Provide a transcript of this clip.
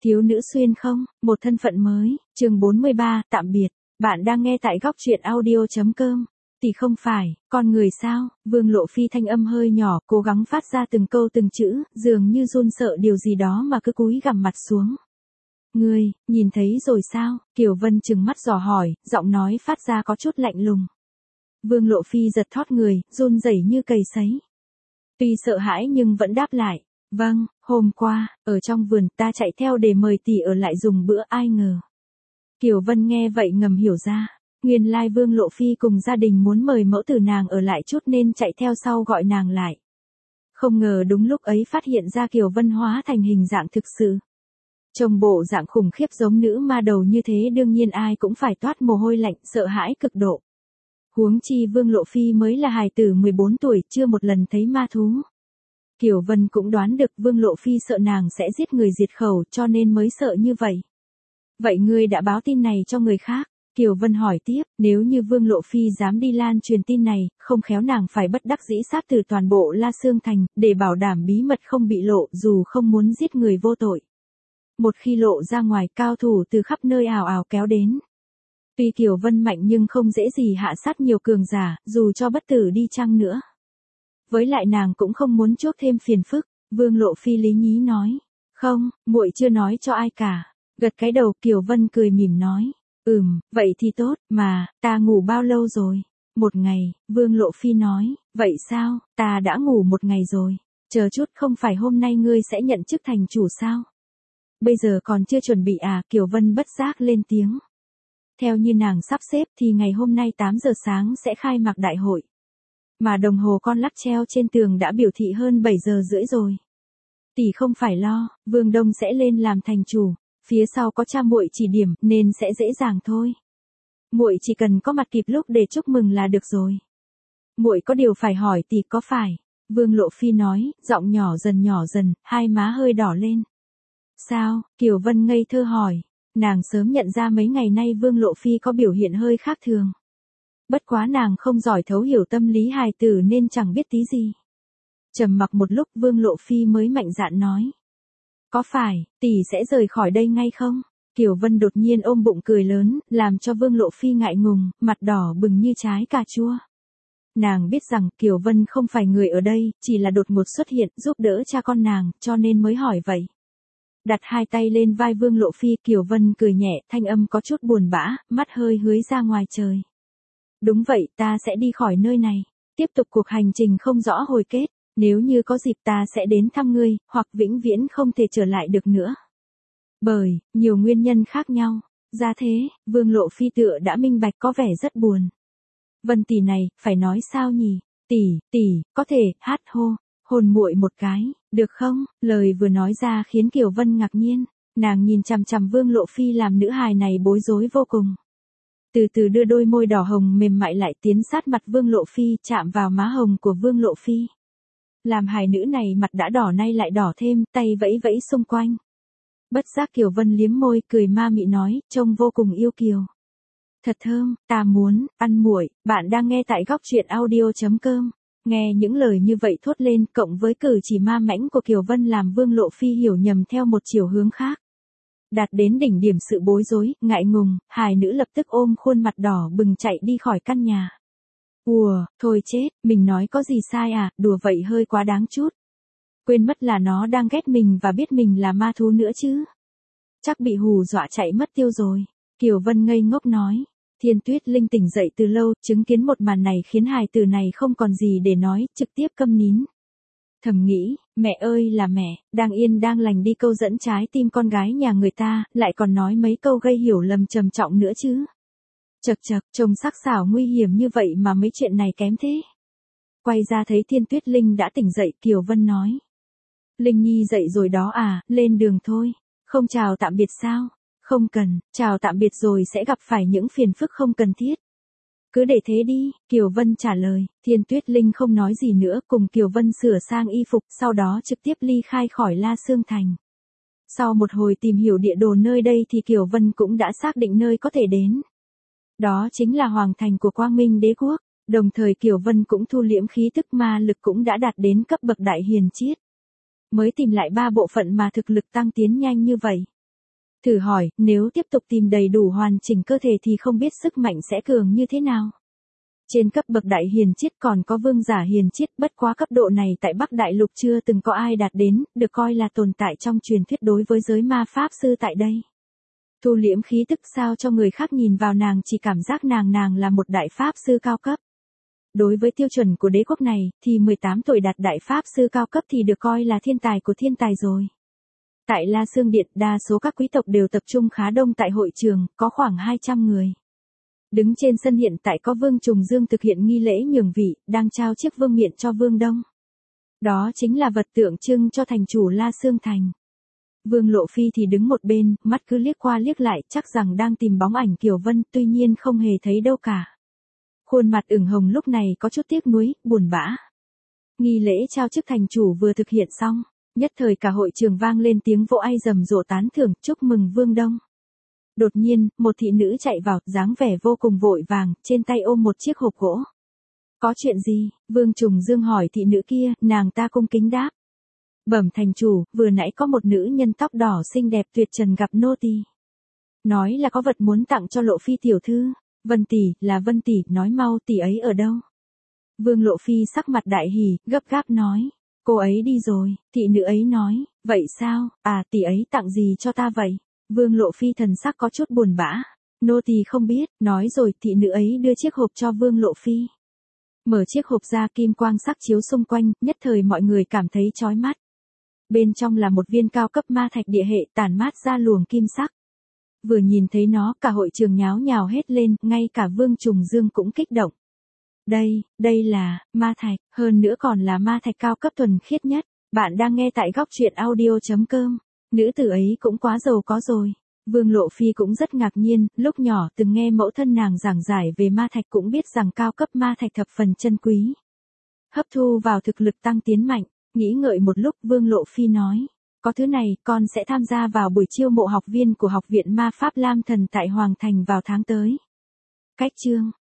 Thiếu nữ xuyên không, một thân phận mới, chương 43, tạm biệt. Bạn đang nghe tại góc truyện audio.com. Tỷ không phải, con người sao? Vương Lộ Phi thanh âm hơi nhỏ, cố gắng phát ra từng câu từng chữ, dường như run sợ điều gì đó mà cứ cúi gằm mặt xuống. Ngươi, nhìn thấy rồi sao? Kiều Vân trừng mắt dò hỏi, giọng nói phát ra có chút lạnh lùng. Vương Lộ Phi giật thót người, run rẩy như cầy sấy. Tuy sợ hãi nhưng vẫn đáp lại. Vâng, hôm qua, ở trong vườn ta chạy theo để mời tỷ ở lại dùng bữa, ai ngờ. Kiều Vân nghe vậy ngầm hiểu ra, nguyên lai Vương Lộ Phi cùng gia đình muốn mời mẫu tử nàng ở lại chút nên chạy theo sau gọi nàng lại. Không ngờ đúng lúc ấy phát hiện ra Kiều Vân hóa thành hình dạng thực sự. Trông bộ dạng khủng khiếp giống nữ ma đầu như thế đương nhiên ai cũng phải toát mồ hôi lạnh sợ hãi cực độ. Huống chi Vương Lộ Phi mới là hài tử 14 tuổi chưa một lần thấy ma thú. Kiều Vân cũng đoán được Vương Lộ Phi sợ nàng sẽ giết người diệt khẩu cho nên mới sợ như vậy. Vậy ngươi đã báo tin này cho người khác? Kiều Vân hỏi tiếp, nếu như Vương Lộ Phi dám đi lan truyền tin này, không khéo nàng phải bất đắc dĩ sát từ toàn bộ La Sương Thành, để bảo đảm bí mật không bị lộ dù không muốn giết người vô tội. Một khi lộ ra ngoài, cao thủ từ khắp nơi ào ào kéo đến. Tuy Kiều Vân mạnh nhưng không dễ gì hạ sát nhiều cường giả, dù cho bất tử đi chăng nữa. Với lại nàng cũng không muốn chuốc thêm phiền phức, Vương Lộ Phi lý nhí nói. Không, muội chưa nói cho ai cả. Gật cái đầu, Kiều Vân cười mỉm nói. Vậy thì tốt, mà, ta ngủ bao lâu rồi? Một ngày, Vương Lộ Phi nói. Vậy sao, ta đã ngủ một ngày rồi. Chờ chút, không phải hôm nay ngươi sẽ nhận chức thành chủ sao? Bây giờ còn chưa chuẩn bị à? Kiều Vân bất giác lên tiếng. Theo như nàng sắp xếp thì ngày hôm nay 8 giờ sáng sẽ khai mạc đại hội. Mà đồng hồ con lắc treo trên tường đã biểu thị hơn 7 giờ rưỡi rồi. Tỷ không phải lo, Vương Đông sẽ lên làm thành chủ, phía sau có cha muội chỉ điểm nên sẽ dễ dàng thôi. Muội chỉ cần có mặt kịp lúc để chúc mừng là được rồi. Muội có điều phải hỏi tỷ có phải? Vương Lộ Phi nói, giọng nhỏ dần, hai má hơi đỏ lên. Sao? Kiều Vân ngây thơ hỏi. Nàng sớm nhận ra mấy ngày nay Vương Lộ Phi có biểu hiện hơi khác thường. Bất quá nàng không giỏi thấu hiểu tâm lý hài tử nên chẳng biết tí gì. Trầm mặc một lúc Vương Lộ Phi mới mạnh dạn nói. Có phải, tỷ sẽ rời khỏi đây ngay không? Kiều Vân đột nhiên ôm bụng cười lớn, làm cho Vương Lộ Phi ngại ngùng, mặt đỏ bừng như trái cà chua. Nàng biết rằng Kiều Vân không phải người ở đây, chỉ là đột ngột xuất hiện giúp đỡ cha con nàng, cho nên mới hỏi vậy. Đặt hai tay lên vai Vương Lộ Phi, Kiều Vân cười nhẹ, thanh âm có chút buồn bã, mắt hơi hưới ra ngoài trời. Đúng vậy, ta sẽ đi khỏi nơi này, tiếp tục cuộc hành trình không rõ hồi kết, nếu như có dịp ta sẽ đến thăm ngươi, hoặc vĩnh viễn không thể trở lại được nữa. Bởi, nhiều nguyên nhân khác nhau, ra thế, Vương Lộ Phi tựa đã minh bạch có vẻ rất buồn. Vân tỷ này, phải nói sao nhỉ? Tỷ, có thể, hát hôn muội một cái, được không? Lời vừa nói ra khiến Kiều Vân ngạc nhiên, nàng nhìn chằm chằm Vương Lộ Phi làm nữ hài này bối rối vô cùng. Từ từ đưa đôi môi đỏ hồng mềm mại lại tiến sát mặt Vương Lộ Phi, chạm vào má hồng của Vương Lộ Phi. Làm hài nữ này mặt đã đỏ nay lại đỏ thêm, tay vẫy vẫy xung quanh. Bất giác Kiều Vân liếm môi, cười ma mị nói, trông vô cùng yêu kiều. Thật thơm, ta muốn, ăn muội. Bạn đang nghe tại góc truyện audio.com. Nghe những lời như vậy thốt lên, cộng với cử chỉ ma mãnh của Kiều Vân làm Vương Lộ Phi hiểu nhầm theo một chiều hướng khác. Đạt đến đỉnh điểm sự bối rối, ngại ngùng, hài nữ lập tức ôm khuôn mặt đỏ bừng chạy đi khỏi căn nhà. Thôi chết, mình nói có gì sai à, đùa vậy hơi quá đáng chút. Quên mất là nó đang ghét mình và biết mình là ma thú nữa chứ. Chắc bị hù dọa chạy mất tiêu rồi. Kiều Vân ngây ngốc nói. Thiên Tuyết Linh tỉnh dậy từ lâu, chứng kiến một màn này khiến hài tử này không còn gì để nói, trực tiếp câm nín. Thầm nghĩ, mẹ ơi là mẹ, đang yên đang lành đi câu dẫn trái tim con gái nhà người ta, lại còn nói mấy câu gây hiểu lầm trầm trọng nữa chứ. Chật, trông sắc sảo nguy hiểm như vậy mà mấy chuyện này kém thế. Quay ra thấy Thiên Tuyết Linh đã tỉnh dậy, Kiều Vân nói. Linh Nhi dậy rồi đó à, lên đường thôi. Không chào tạm biệt sao? Không cần, chào tạm biệt rồi sẽ gặp phải những phiền phức không cần thiết. Cứ để thế đi, Kiều Vân trả lời. Thiên Tuyết Linh không nói gì nữa, cùng Kiều Vân sửa sang y phục, sau đó trực tiếp ly khai khỏi La Sương Thành. Sau một hồi tìm hiểu địa đồ nơi đây thì Kiều Vân cũng đã xác định nơi có thể đến. Đó chính là hoàng thành của Quang Minh Đế Quốc, đồng thời Kiều Vân cũng thu liễm khí tức ma lực cũng đã đạt đến cấp bậc đại hiền chiết. Mới tìm lại 3 bộ phận mà thực lực tăng tiến nhanh như vậy. Thử hỏi, nếu tiếp tục tìm đầy đủ hoàn chỉnh cơ thể thì không biết sức mạnh sẽ cường như thế nào. Trên cấp bậc đại hiền chiết còn có vương giả hiền chiết, bất quá cấp độ này tại Bắc Đại Lục chưa từng có ai đạt đến, được coi là tồn tại trong truyền thuyết đối với giới ma pháp sư tại đây. Thu liễm khí tức sao cho người khác nhìn vào nàng chỉ cảm giác nàng là một đại pháp sư cao cấp. Đối với tiêu chuẩn của đế quốc này, thì 18 tuổi đạt đại pháp sư cao cấp thì được coi là thiên tài của thiên tài rồi. Tại La Sương Điện, đa số các quý tộc đều tập trung khá đông tại hội trường, có khoảng 200 người. Đứng trên sân hiện tại có Vương Trùng Dương thực hiện nghi lễ nhường vị, đang trao chiếc vương miện cho Vương Đông. Đó chính là vật tượng trưng cho thành chủ La Sương Thành. Vương Lộ Phi thì đứng một bên, mắt cứ liếc qua liếc lại, chắc rằng đang tìm bóng ảnh Kiều Vân, tuy nhiên không hề thấy đâu cả. Khuôn mặt ửng hồng lúc này có chút tiếc nuối, buồn bã. Nghi lễ trao chức thành chủ vừa thực hiện xong, nhất thời cả hội trường vang lên tiếng vỗ tay rầm rộ tán thưởng, chúc mừng Vương Đông. Đột nhiên, một thị nữ chạy vào, dáng vẻ vô cùng vội vàng, trên tay ôm một chiếc hộp gỗ. Có chuyện gì? Vương Trùng Dương hỏi thị nữ kia, nàng ta cung kính đáp. Bẩm thành chủ, vừa nãy có một nữ nhân tóc đỏ xinh đẹp tuyệt trần gặp nô tỳ. Nói là có vật muốn tặng cho Lộ Phi tiểu thư. Vân tỷ, là Vân tỷ, nói mau tỷ ấy ở đâu? Vương Lộ Phi sắc mặt đại hỉ, gấp gáp nói. Cô ấy đi rồi, thị nữ ấy nói. Vậy sao, tỷ ấy tặng gì cho ta vậy? Vương Lộ Phi thần sắc có chút buồn bã. Nô tỳ không biết, nói rồi thị nữ ấy đưa chiếc hộp cho Vương Lộ Phi. Mở chiếc hộp ra, kim quang sắc chiếu xung quanh, nhất thời mọi người cảm thấy chói mắt. Bên trong là một viên cao cấp ma thạch địa hệ tản mát ra luồng kim sắc. Vừa nhìn thấy nó, cả hội trường nháo nhào hết lên, ngay cả Vương Trùng Dương cũng kích động. Đây là ma thạch, hơn nữa còn là ma thạch cao cấp thuần khiết nhất. Bạn đang nghe tại góc truyện audio.com. Nữ tử ấy cũng quá giàu có rồi. Vương Lộ Phi cũng rất ngạc nhiên, lúc nhỏ từng nghe mẫu thân nàng giảng giải về ma thạch cũng biết rằng cao cấp ma thạch thập phần chân quý. Hấp thu vào thực lực tăng tiến mạnh, nghĩ ngợi một lúc Vương Lộ Phi nói. Có thứ này, con sẽ tham gia vào buổi chiêu mộ học viên của Học viện Ma Pháp Lam Thần tại Hoàng Thành vào tháng tới. Cách chương